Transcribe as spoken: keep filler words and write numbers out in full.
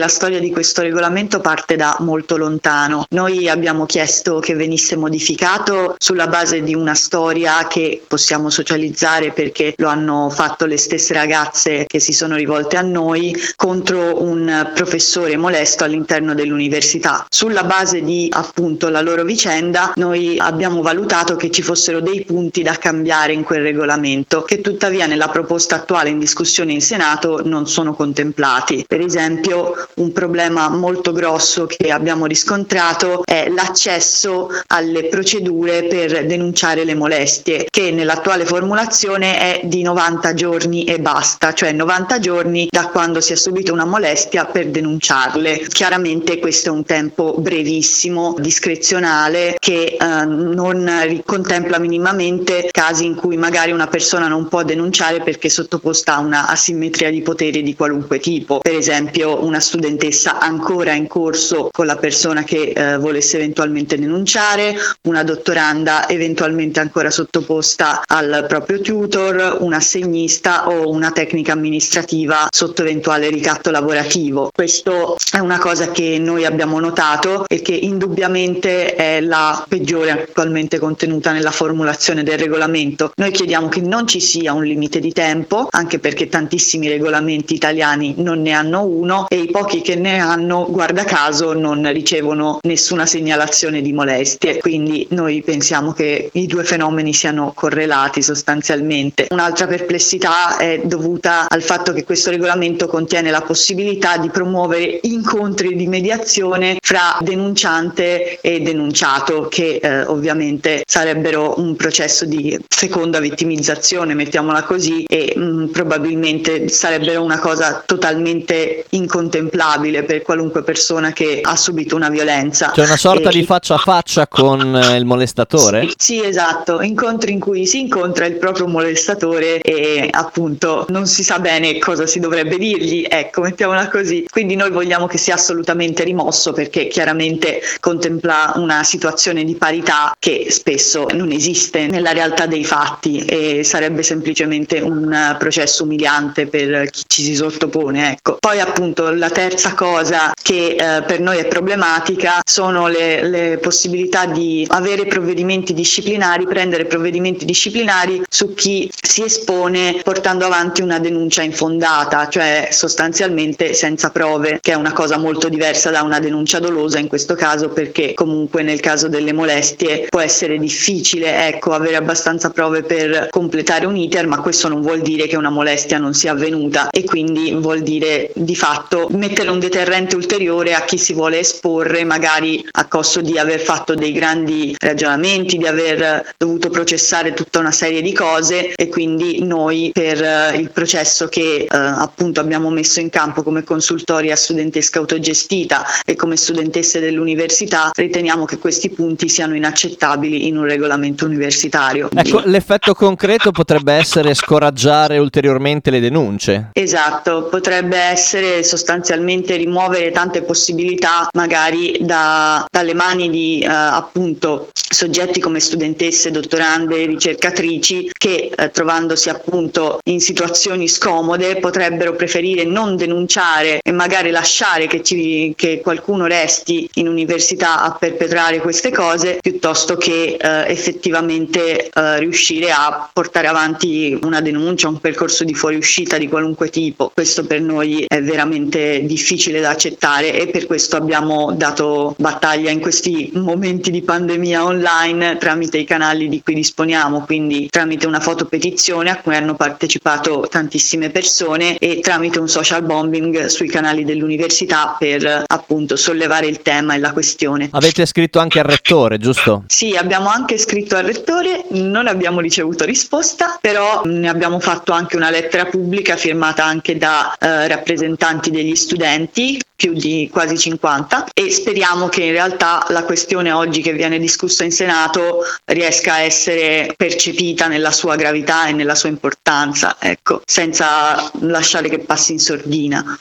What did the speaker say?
La storia di questo regolamento parte da molto lontano. Noi abbiamo chiesto che venisse modificato sulla base di una storia che possiamo socializzare, perché lo hanno fatto le stesse ragazze che si sono rivolte a noi contro un professore molesto all'interno dell'università. Sulla base di appunto la loro vicenda noi abbiamo valutato che ci fossero dei punti da cambiare in quel regolamento, che tuttavia nella proposta attuale in discussione in Senato non sono contemplati. Per esempio, un problema molto grosso che abbiamo riscontrato è l'accesso alle procedure per denunciare le molestie, che nell'attuale formulazione è di novanta giorni e basta, cioè novanta giorni da quando si è subito una molestia per denunciarle. Chiaramente questo è un tempo brevissimo, discrezionale, che eh, non contempla minimamente casi in cui magari una persona non può denunciare perché è sottoposta a una asimmetria di poteri di qualunque tipo. Per esempio, una studentessa ancora in corso con la persona che eh, volesse eventualmente denunciare, una dottoranda eventualmente ancora sottoposta al proprio tutor, un assegnista o una tecnica amministrativa sotto eventuale ricatto lavorativo. Questo è una cosa che noi abbiamo notato e che indubbiamente è la peggiore attualmente contenuta nella formulazione del regolamento. Noi chiediamo che non ci sia un limite di tempo, anche perché tantissimi regolamenti italiani non ne hanno uno e i pochi che ne hanno, guarda caso, non ricevono nessuna segnalazione di molestie. Quindi noi pensiamo che i due fenomeni siano correlati sostanzialmente. Un'altra perplessità è dovuta al fatto che questo regolamento contiene la possibilità di promuovere incontri di mediazione fra denunciante e denunciato, che eh, ovviamente sarebbero un processo di seconda vittimizzazione, mettiamola così, e mh, probabilmente sarebbero una cosa totalmente incontemplabile per qualunque persona che ha subito una violenza. C'è una sorta e... di faccia a faccia con eh, il molestatore? Sì, sì, esatto, incontri in cui si incontra il proprio molestatore e appunto non si sa bene cosa si dovrebbe dirgli, ecco, mettiamola così. Quindi noi vogliamo che sia assolutamente rimosso, perché chiaramente contempla una situazione di parità che spesso non esiste nella realtà dei fatti e sarebbe semplicemente un processo umiliante per chi ci si sottopone, ecco. Poi appunto la terza cosa che eh, per noi è problematica sono le, le possibilità di avere provvedimenti disciplinari, prendere provvedimenti disciplinari su chi si espone portando avanti una denuncia infondata, cioè sostanzialmente senza prove, che è una cosa molto diversa da una denuncia dolosa in questo caso, perché comunque nel caso delle molestie può essere difficile, ecco, avere abbastanza prove per completare un iter, ma questo non vuol dire che una molestia non sia avvenuta e quindi vuol dire di fatto mettere un deterrente ulteriore a chi si vuole esporre, magari a costo di aver fatto dei grandi ragionamenti, di aver dovuto processare tutta una serie di cose. E quindi noi per eh, il processo che eh, appunto abbiamo messo in campo come consultoria studentesca autogestita e come studentesse dell'università riteniamo che questi punti siano inaccettabili in un regolamento universitario. Ecco, l'effetto concreto potrebbe essere scoraggiare ulteriormente le denunce. Esatto, potrebbe essere sostanzialmente rimuovere tante possibilità magari da, dalle mani di eh, appunto soggetti come studentesse, dottorande, ricercatrici che eh, trovandosi appunto in situazioni scomode potrebbero preferire non denunciare e magari lasciare che, ci, che qualcuno resti in università a perpetrare queste cose piuttosto che eh, effettivamente eh, riuscire a portare avanti una denuncia, un percorso di fuoriuscita di qualunque tipo. Questo per noi è veramente difficile da accettare e per questo abbiamo dato battaglia in questi momenti di pandemia online tramite i canali di cui disponiamo, quindi tramite una fotopetizione a cui hanno partecipato tantissime persone e tramite un social bombing sui canali dell'università per appunto sollevare il tema e la questione. Avete scritto anche al rettore, giusto? Sì, abbiamo anche scritto al rettore, non abbiamo ricevuto risposta, però ne abbiamo fatto anche una lettera pubblica firmata anche da eh, rappresentanti degli studenti, più di quasi cinquanta, e speriamo che in realtà la questione oggi che viene discussa in Senato riesca a essere percepita nella sua gravità e nella sua importanza, ecco, senza lasciare che passi in sordina.